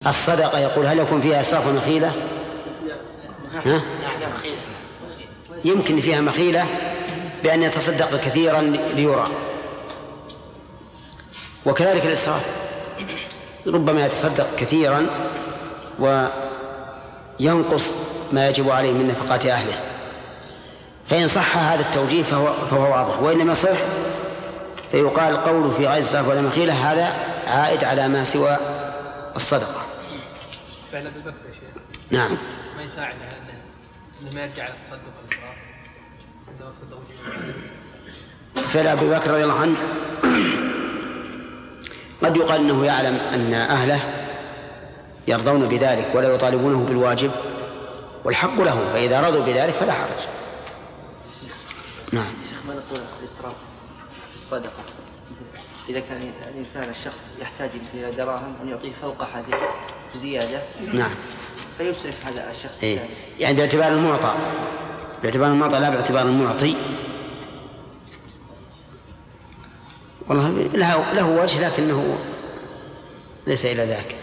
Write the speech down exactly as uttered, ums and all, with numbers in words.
الصدقة يقول هل يكون فيها إسراف ومخيلة؟ ها؟ يمكن فيها مخيلة بأن يتصدق كثيرا ليرى، وكذلك الإسراف ربما يتصدق كثيرا وينقص ما يجب عليه من نفقات أهله، فإن صح هذا التوجيه فهو, فهو واضح، وإن لم يصح فيقال قول في غير إسراف ولا مخيلة هذا عائد على ما سوى الصدقة. فعل أبي بكر يا شيخ نعم ما يساعد على أنه, إنه ما يرجع على التصدق والإسراف عندما تصدق وجهه. فعل أبي بكر رضي الله عنه قد يقال أنه يعلم أن أهله يرضون بذلك ولا يطالبونه بالواجب والحق له، فإذا رضوا بذلك فلا حرج. نعم. شيخ ما نقول الإسراف في الصدقة إذا كان الإنسان الشخص يحتاج إلى دراهم أن يعطيه فوق هذه بزيادة، نعم، فيسرف هذا الشخص إيه؟ يعني باعتبار المعطى، باعتبار المعطى لا باعتبار المعطي. والله له, له وجه لكنه ليس إلى ذاك.